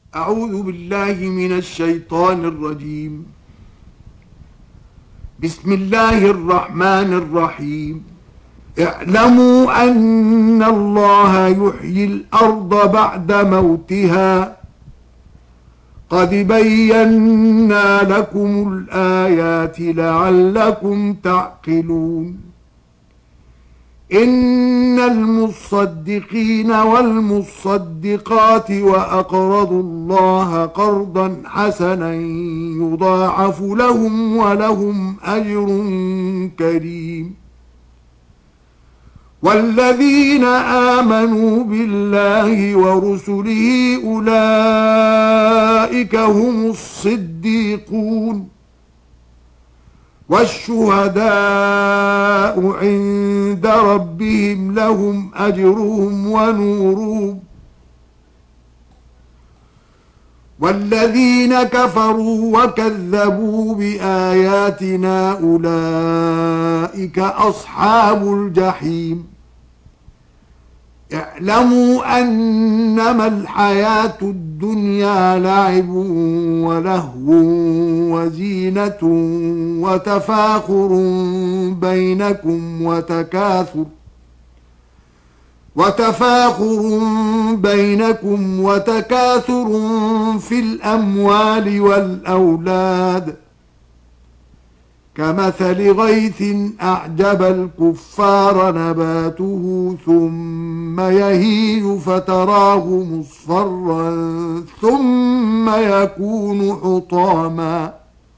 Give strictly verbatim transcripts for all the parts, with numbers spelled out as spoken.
أعوذ بالله من الشيطان الرجيم. بسم الله الرحمن الرحيم. اعلموا أن الله يحيي الأرض بعد موتها قد بينا لكم الآيات لعلكم تعقلون. إن المصدقين والمصدقات وأقرضوا الله قرضا حسنا يضاعف لهم ولهم أجر كريم. والذين آمنوا بالله ورسله أولئك هم الصديقون والشهداء عند ربهم لهم أجرهم ونورهم. والذين كفروا وكذبوا بآياتنا أولئك أصحاب الجحيم. اعلموا أنما الحياة الدنيا لعب ولهو وزينة وتفاخر بينكم وتكاثر وتفاخر بينكم وتكاثر في الأموال والأولاد كمثل غيث أعجب الكفار نباته ثم يهيج فتراه مصفرا ثم يكون حطاما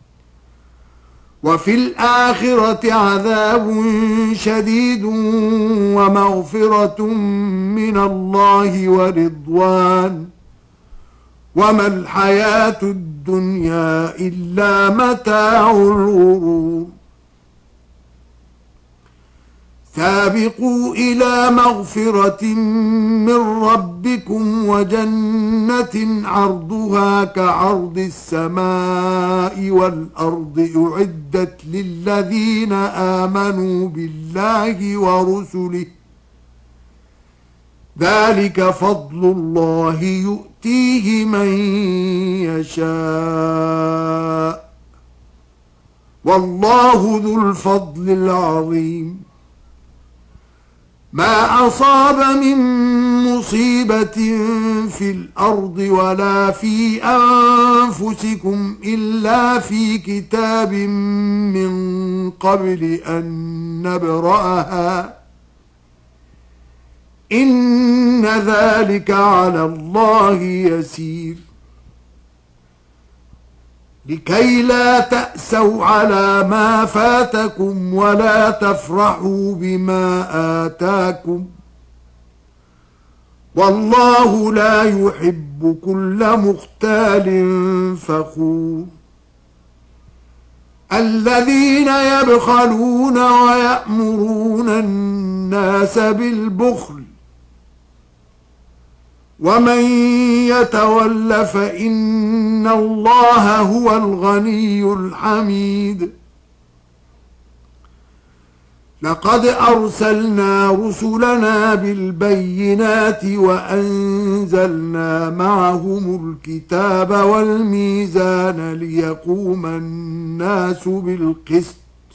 وفي الآخرة عذاب شديد ومغفرة من الله ورضوان وما الحياة الدنيا إلا متاع الغرور. سابقوا إلى مغفرة من ربكم وجنة عرضها كعرض السماء والأرض أعدت للذين آمنوا بالله ورسله ذلك فضل الله يؤتيه من يشاء والله ذو الفضل العظيم. ما أصاب من مصيبة في الأرض ولا في أنفسكم إلا في كتاب من قبل أن نبرأها إن ذلك على الله يسير. لكي لا تأسوا على ما فاتكم ولا تفرحوا بما آتاكم والله لا يحب كل مختال فخور. الذين يبخلون ويأمرون الناس بالبخل ومن يتول فإن الله هو الغني الحميد. لقد أرسلنا رسلنا بالبينات وأنزلنا معهم الكتاب والميزان ليقوم الناس بالقسط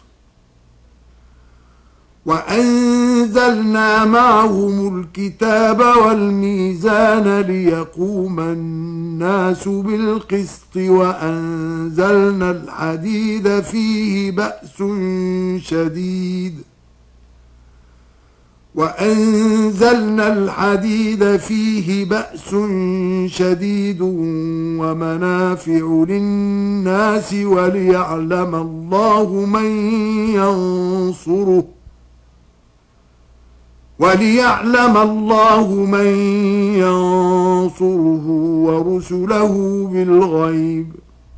وأنزلنا معهم الكتاب والميزان ليقوم الناس بالقسط وأنزلنا الحديد فيه بأس شديد وأنزلنا الحديد فيه بأس شديد ومنافع للناس وليعلم الله من ينصره وليعلم الله من ينصره ورسله بالغيب.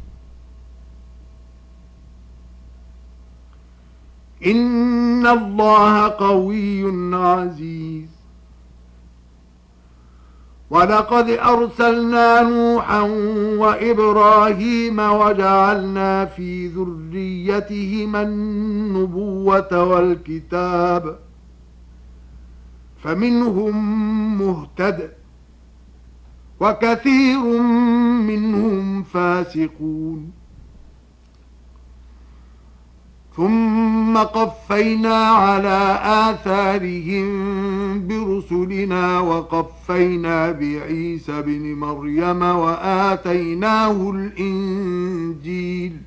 إن الله قوي عزيز. ولقد أرسلنا نوحا وإبراهيم وجعلنا في ذريتهما النبوة والكتاب فمنهم مهتد وكثير منهم فاسقون. ثم قفينا على آثارهم برسلنا وقفينا بعيسى بن مريم وآتيناه الإنجيل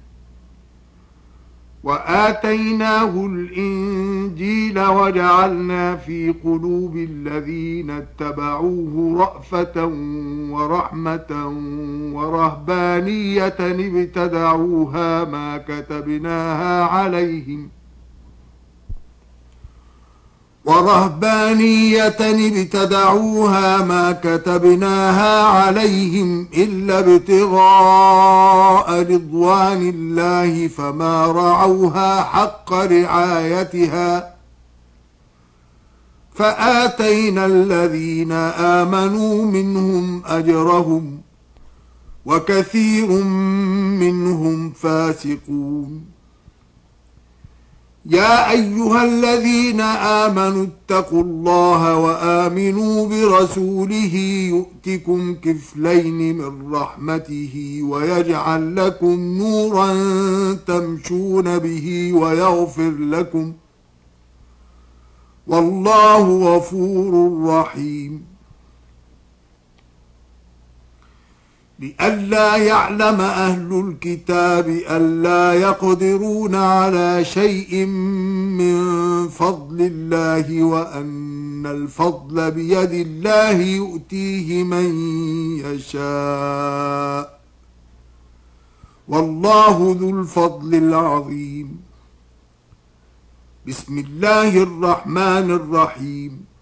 وآتيناه الإنجيل وجعلنا في قلوب الذين اتبعوه رأفة ورحمة ورهبانية ابتدعوها ما كتبناها عليهم ورهبانية ابتدعوها ما كتبناها عليهم إلا ابتغاء رضوان الله فما رعوها حق رعايتها فآتينا الذين آمنوا منهم أجرهم وكثير منهم فاسقون. يا أيها الذين آمنوا اتقوا الله وآمنوا برسوله يؤتكم كفلين من رحمته ويجعل لكم نورا تمشون به ويغفر لكم والله غفور رحيم. لئلا يعلم أهل الكتاب ألا يقدرون على شيء من فضل الله وأن الفضل بيد الله يؤتيه من يشاء والله ذو الفضل العظيم. بسم الله الرحمن الرحيم.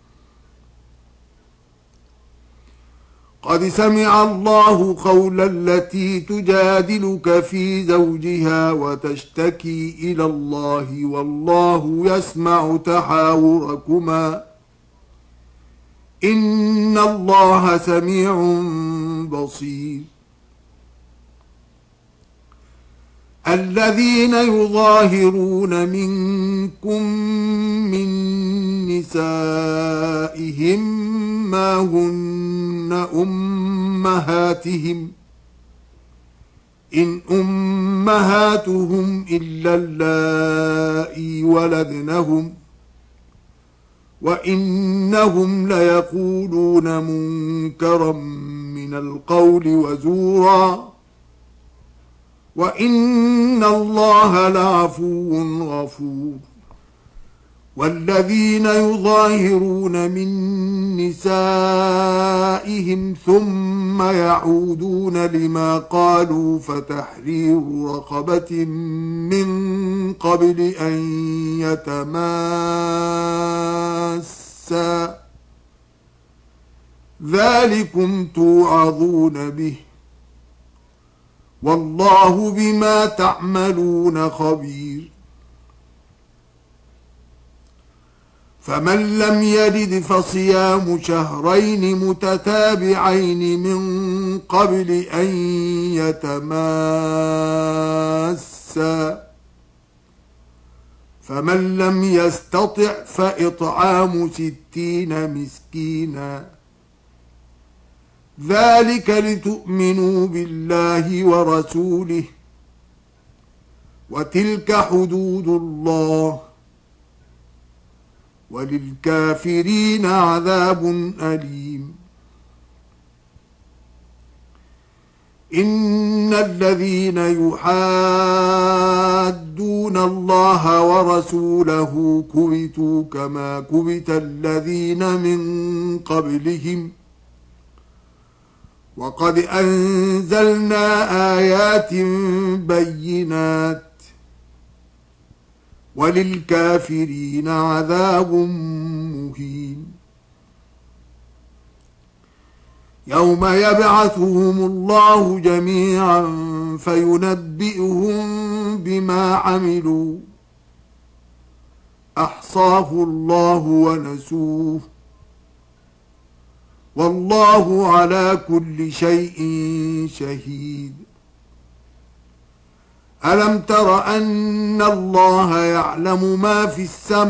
قد سمع الله قول التي تجادلك في زوجها وتشتكي إلى الله والله يسمع تحاوركما إن الله سميع بصير. الذين يظاهرون منكم من نسائهم ما هن أمهاتهم إن أمهاتهم إلا اللائي ولدنهم وإنهم ليقولون منكرا من القول وزورا وإن الله لعفو غفور. والذين يظاهرون من نسائهم ثم يعودون لما قالوا فتحرير رقبة من قبل أن يتماسا ذلكم توعظون به والله بما تعملون خبير. فمن لم يجد فصيام شهرين متتابعين من قبل أن يتماسا فمن لم يستطع فإطعام ستين مسكينا ذلك لتؤمنوا بالله ورسوله وتلك حدود الله وللكافرين عذاب أليم. إن الذين يحادون الله ورسوله كبتوا كما كبت الذين من قبلهم وقد أنزلنا آيات بينات وللكافرين عذاب مهين. يوم يبعثهم الله جميعا فينبئهم بما عملوا أحصاه الله ونسوه والله على كل شيء شهيد. ألم تر أن الله يعلم ما في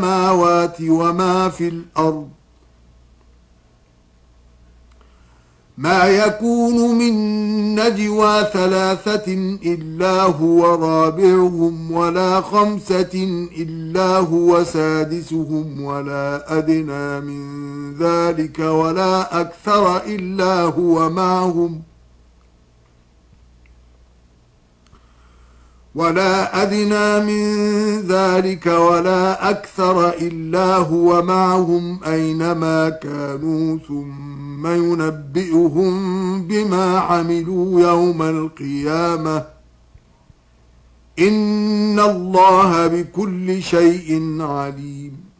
السماوات وما في الأرض ما يكون من نجوى ثلاثة إلا هو رابعهم ولا خمسة إلا هو سادسهم ولا أدنى من ذلك ولا أكثر إلا هو معهم ولا أدنى من ذلك ولا أكثر إلا هو معهم أينما كانوا ثم ينبئهم بما عملوا يوم القيامة إن الله بكل شيء عليم.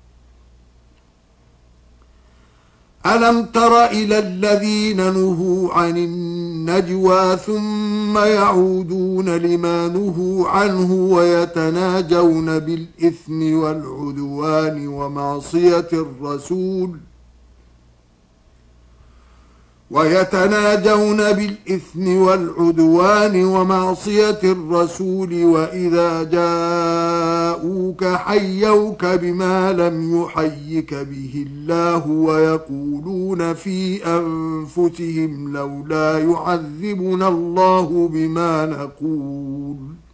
ألم تر إلى الذين نهوا عن النجوى ثم يعودون لما نهوا عنه ويتناجون بالإثم والعدوان ومعصية الرسول ويتناجون بالإثم والعدوان ومعصية الرسول وإذا جاءوك حيوك بما لم يحيك به الله ويقولون في أنفسهم لولا يعذبنا الله بما نقول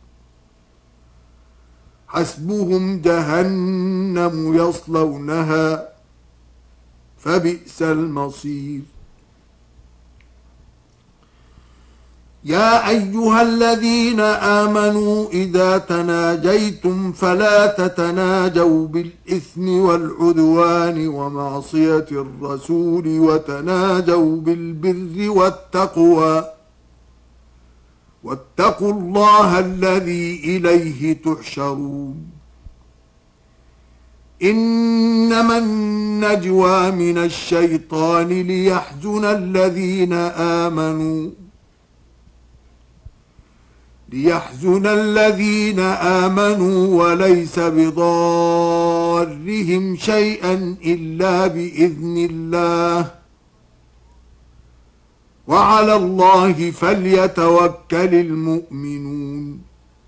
حسبهم جهنم يصلونها فبئس المصير. يا أيها الذين آمنوا إذا تناجيتم فلا تتناجوا بالإثم والعدوان ومعصية الرسول وتناجوا بالبر والتقوى واتقوا الله الذي إليه تحشرون. إنما النجوى من الشيطان ليحزن الذين آمنوا ليحزن الذين آمنوا وليس بضارهم شيئا إلا بإذن الله وعلى الله فليتوكل المؤمنون.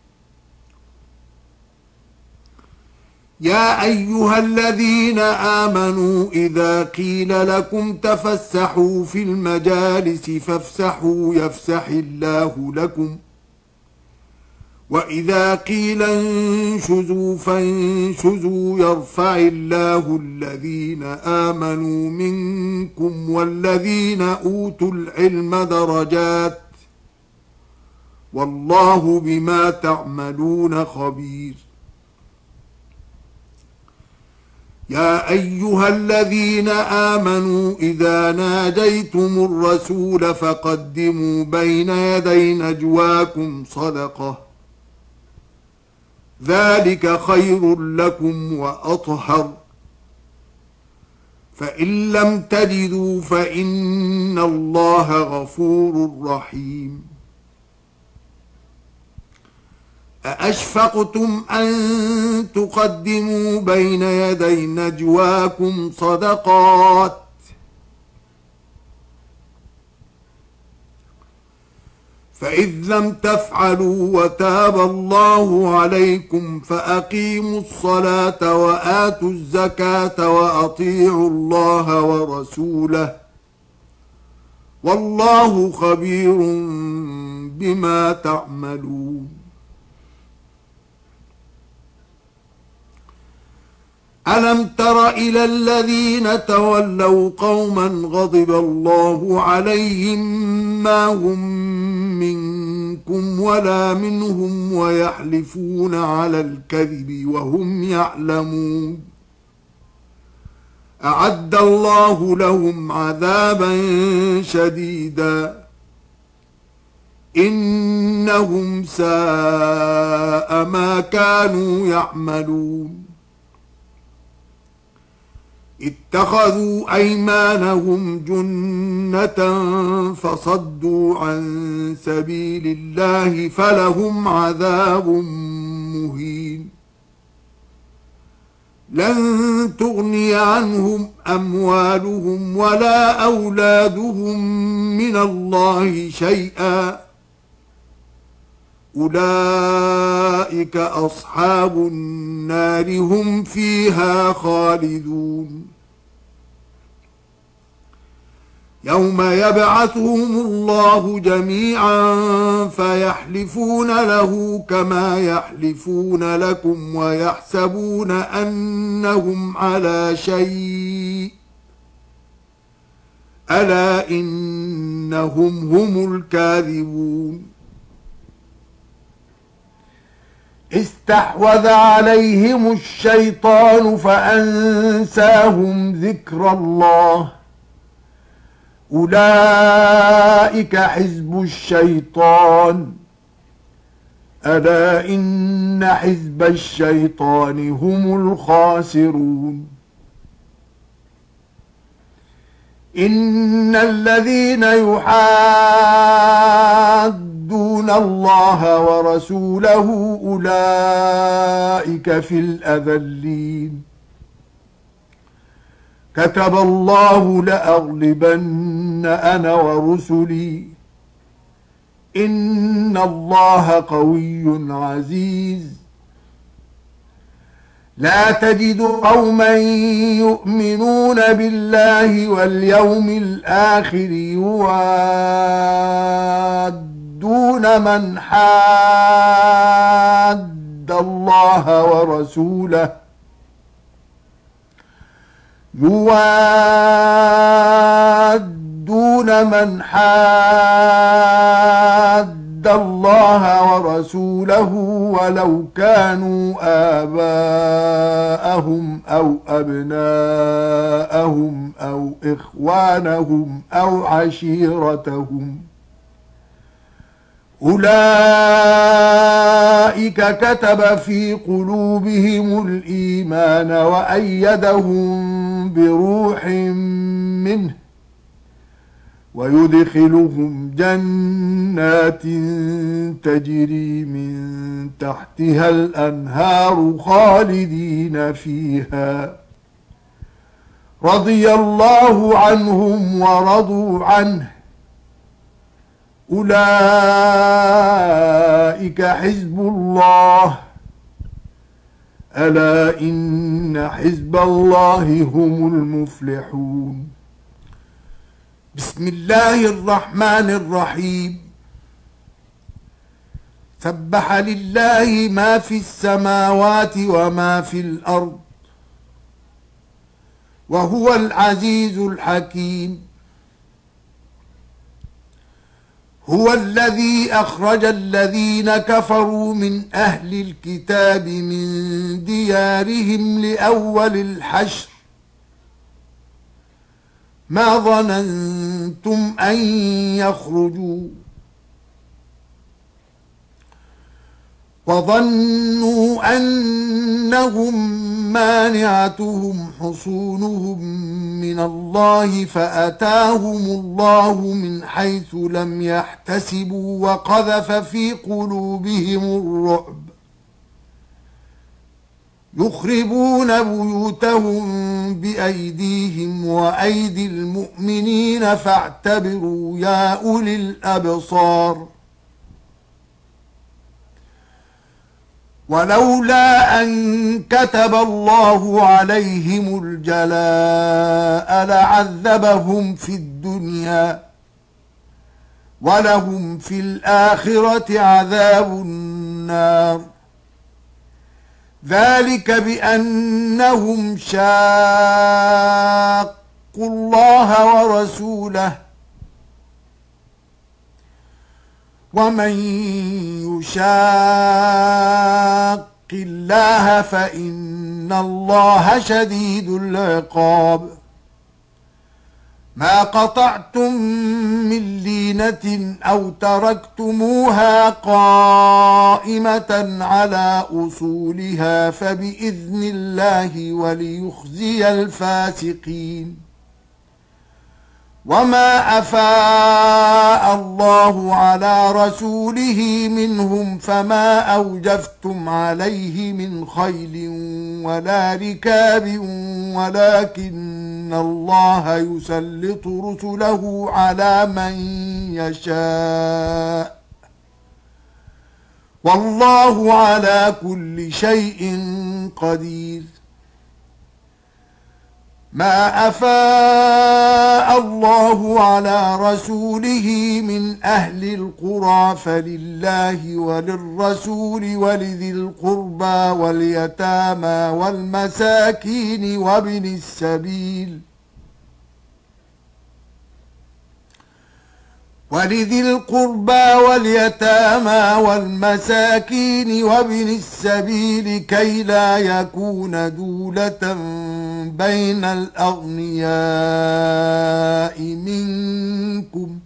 يا أيها الذين آمنوا إذا قيل لكم تفسحوا في المجالس فافسحوا يفسح الله لكم وإذا قيل انشزوا فانشزوا يرفع الله الذين آمنوا منكم والذين أوتوا العلم درجات والله بما تعملون خبير. يا أيها الذين آمنوا إذا ناجيتم الرسول فقدموا بين يدي نجواكم صدقة ذلك خير لكم وأطهر فإن لم تجدوا فإن الله غفور رحيم. أأشفقتم أن تقدموا بين يدي نجواكم صدقات فإذ لم تفعلوا وتاب الله عليكم فأقيموا الصلاة وآتوا الزكاة وأطيعوا الله ورسوله والله خبير بما تعملون. ألم تر إلى الذين تولوا قوما غضب الله عليهم ما هم منكم ولا منهم ويحلفون على الكذب وهم يعلمون أعد الله لهم عذابا شديدا إنهم ساء ما كانوا يعملون. اتخذوا أيمانهم جنة فصدوا عن سبيل الله فلهم عذاب مهين. لن تغني عنهم أموالهم ولا أولادهم من الله شيئا أولئك أصحاب النار هم فيها خالدون. يوم يبعثهم الله جميعا فيحلفون له كما يحلفون لكم ويحسبون أنهم على شيء ألا إنهم هم الكاذبون استحوذ عليهم الشيطان فأنساهم ذكر الله أولئك حزب الشيطان ألا إن حزب الشيطان هم الخاسرون إن الذين يحادون الله ورسوله أولئك في الأذلين كتب الله لأغلبن أنا ورسلي إن الله قوي عزيز لا تجد قوما يؤمنون بالله واليوم الآخر يوادون من حاد الله ورسوله يوادون من حاد الله ورسوله ولو كانوا آباءهم أو أبناءهم أو إخوانهم أو عشيرتهم أولئك كتب في قلوبهم الإيمان وأيدهم بروح منه ويدخلهم جنات تجري من تحتها الأنهار خالدين فيها رضي الله عنهم ورضوا عنه أولئك حزب الله ألا إن حزب الله هم المفلحون بسم الله الرحمن الرحيم سبح لله ما في السماوات وما في الأرض وهو العزيز الحكيم هو الذي أخرج الذين كفروا من أهل الكتاب من ديارهم لأول الحشر ما ظننتم أن يخرجوا وظنوا أنهم مانعتهم حصونهم من الله فأتاهم الله من حيث لم يحتسبوا وقذف في قلوبهم الرعب يخربون بيوتهم بأيديهم وأيدي المؤمنين فاعتبروا يا أولي الأبصار ولولا أن كتب الله عليهم الجلاء لعذبهم في الدنيا ولهم في الآخرة عذاب النار ذلك بأنهم شاقوا الله ورسوله ومن يشاق الله فإن الله شديد العقاب ما قطعتم من لينة أو تركتموها قائمة على أصولها فبإذن الله وليخزي الفاسقين وما أفاء الله على رسوله منهم فما أوجفتم عليه من خيل ولا ركاب ولكن الله يسلط رسله على من يشاء والله على كل شيء قدير ما أفاء الله على رسوله من أهل القرى فلله وللرسول ولذي القربى واليتامى والمساكين وابن السبيل ولذي القربى واليتامى والمساكين وابن السبيل كي لا يكون دولة بين الأغنياء منكم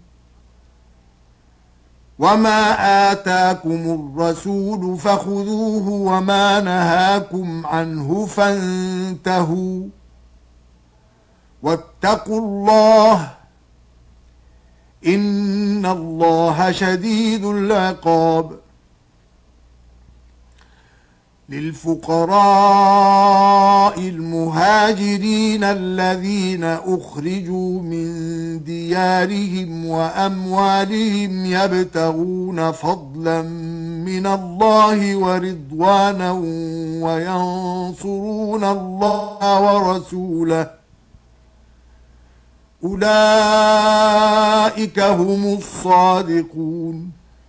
وما آتاكم الرسول فخذوه وما نهاكم عنه فانتهوا واتقوا الله إن الله شديد العقاب. للفقراء المهاجرين الذين أخرجوا من ديارهم وأموالهم يبتغون فضلا من الله ورضوانا وينصرون الله ورسوله أولئك هم الصادقون.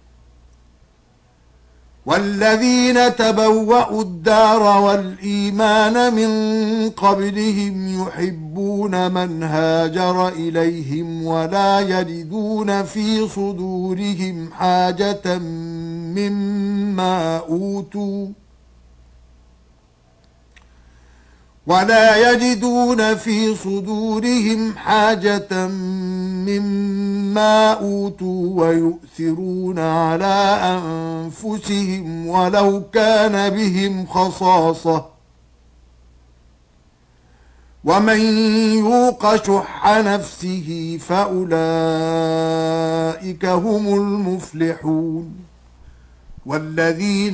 والذين تبوأوا الدار والإيمان من قبلهم يحبون من هاجر إليهم ولا يجدون في صدورهم حاجة مما أوتوا ولا يجدون في صدورهم حاجة مما أوتوا ويؤثرون على أنفسهم ولو كان بهم خصاصة ومن يوق شح نفسه فأولئك هم المفلحون. والذين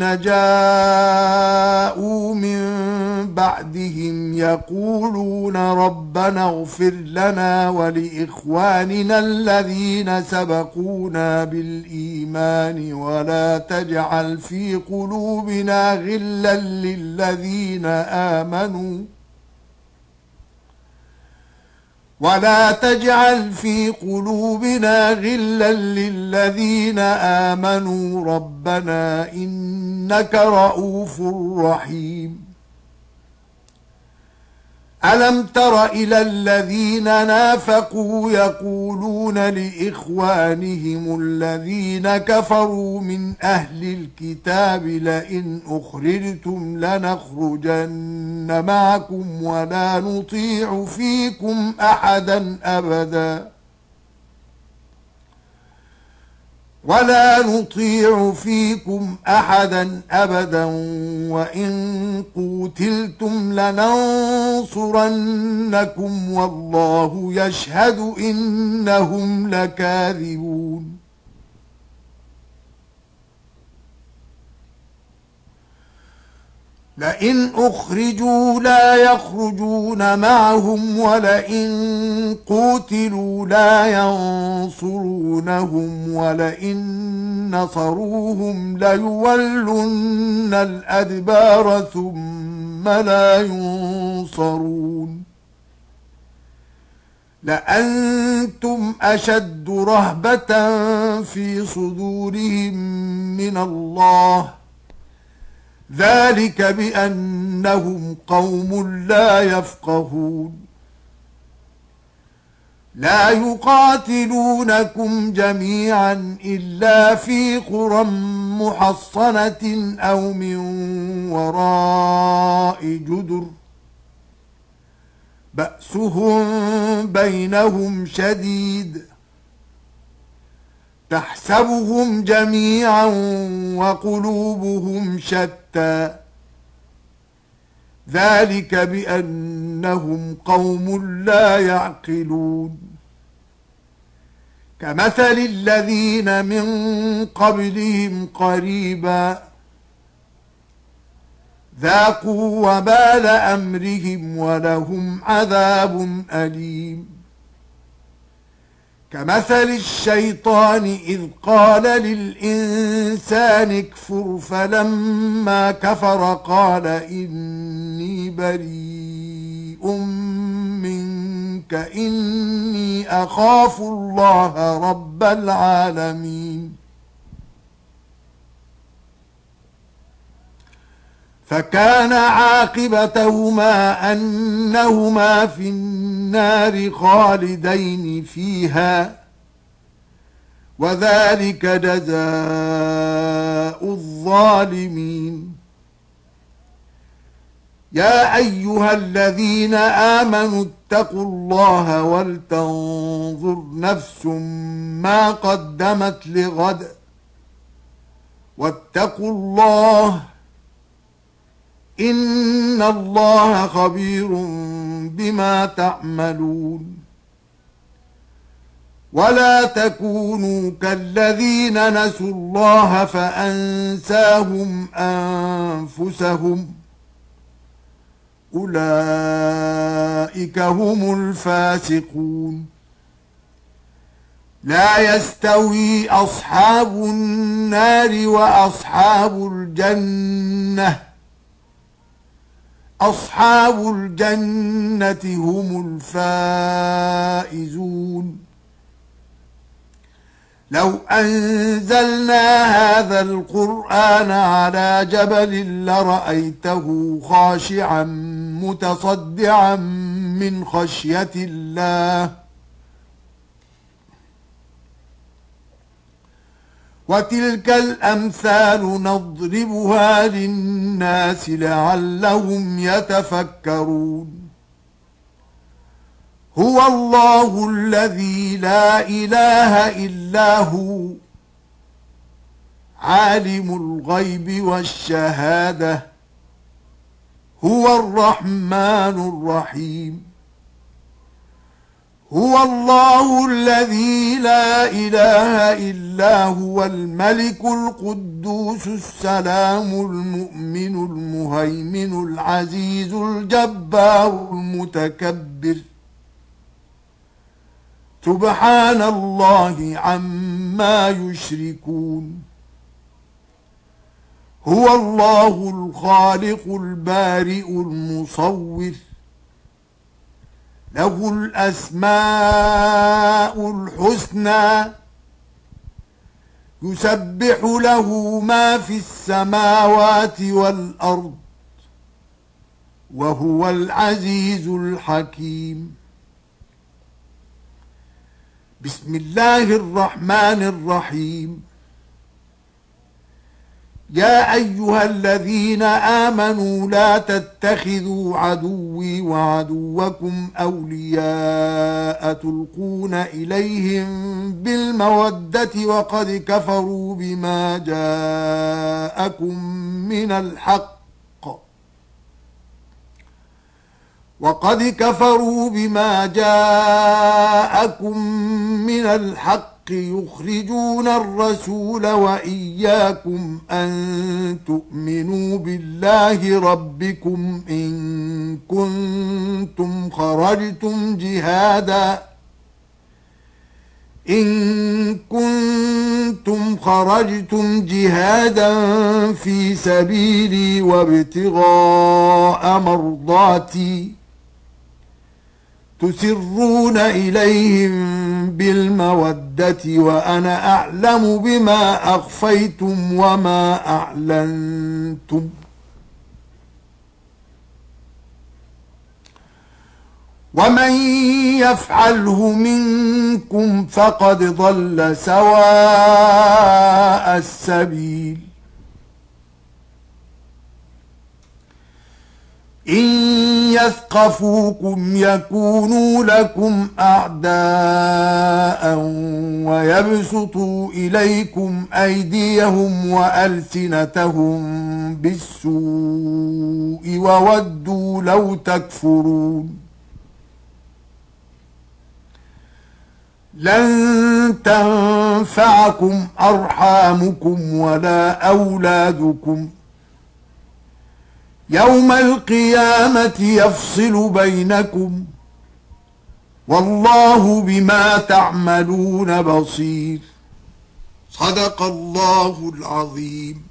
جاءوا من بعدهم يقولون ربنا اغفر لنا ولإخواننا الذين سبقونا بالإيمان ولا تجعل في قلوبنا غلا للذين آمنوا ولا تجعل في قلوبنا غلا للذين آمنوا ربنا إنك رؤوف رحيم. ألم تر إلى الذين نافقوا يقولون لإخوانهم الذين كفروا من أهل الكتاب لئن أخرجتم لنخرجن معكم ولا نطيع فيكم أحدا أبدا ولا نطيع فيكم أحدا أبدا وإن قوتلتم لننصرنكم والله يشهد إنهم لكاذبون. لئن أخرجوا لا يخرجون معهم ولئن قوتلوا لا ينصرونهم ولئن نصروهم ليولن الأدبار ثم لا ينصرون. لأنتم أشد رهبة في صدورهم من الله ذلك بأنهم قوم لا يفقهون. لا يقاتلونكم جميعا إلا في قرى محصنة أو من وراء جدر بأسهم بينهم شديد تحسبهم جميعا وقلوبهم شتى ذلك بأنهم قوم لا يعقلون. كمثل الذين من قبلهم قريبا ذاقوا وبال أمرهم ولهم عذاب أليم. كمثل الشيطان إذ قال للإنسان اكفر فلما كفر قال إني بريء منك ربك إني أخاف الله رب العالمين. فكان عاقبتهما أنهما في النار خالدين فيها وذلك جزاء الظالمين. يا أيها الذين آمنوا اتقوا الله ولتنظر نفس ما قدمت لغد واتقوا الله إن الله خبير بما تعملون. ولا تكونوا كالذين نسوا الله فأنساهم أنفسهم أولئك هم الفاسقون. لا يستوي أصحاب النار وأصحاب الجنة أصحاب الجنة هم الفائزون. لو أنزلنا هذا القرآن على جبل لرأيته خاشعا متصدعا من خشية الله وتلك الأمثال نضربها للناس لعلهم يتفكرون. هو الله الذي لا إله إلا هو عالم الغيب والشهادة هو الرحمن الرحيم. هو الله الذي لا إله إلا هو الملك القدوس السلام المؤمن المهيمن العزيز الجبار المتكبر سبحان الله عما يشركون. هو الله الخالق البارئ المصور له الأسماء الحسنى يسبح له ما في السماوات والأرض وهو العزيز الحكيم. بسم الله الرحمن الرحيم. يا أيها الذين آمنوا لا تتخذوا عدوي وعدوكم أولياء تلقون إليهم بالمودة وقد كفروا بما جاءكم من الحق وقد كفروا بما جاءكم من الحق يخرجون الرسول وإياكم أن تؤمنوا بالله ربكم إن كنتم خرجتم جهادا إن كنتم خرجتم جهادا في سبيلي وابتغاء مرضاتي تسرون إليهم بالمودة وأنا أعلم بما أخفيتم وما أعلنتم ومن يفعله منكم فقد ضل سواء السبيل. إن يثقفوكم يكونوا لكم أعداء ويبسطوا إليكم أيديهم وألسنتهم بالسوء وودوا لو تكفرون. لن تنفعكم أرحامكم ولا أولادكم يوم القيامة يفصل بينكم والله بما تعملون بصير. صدق الله العظيم.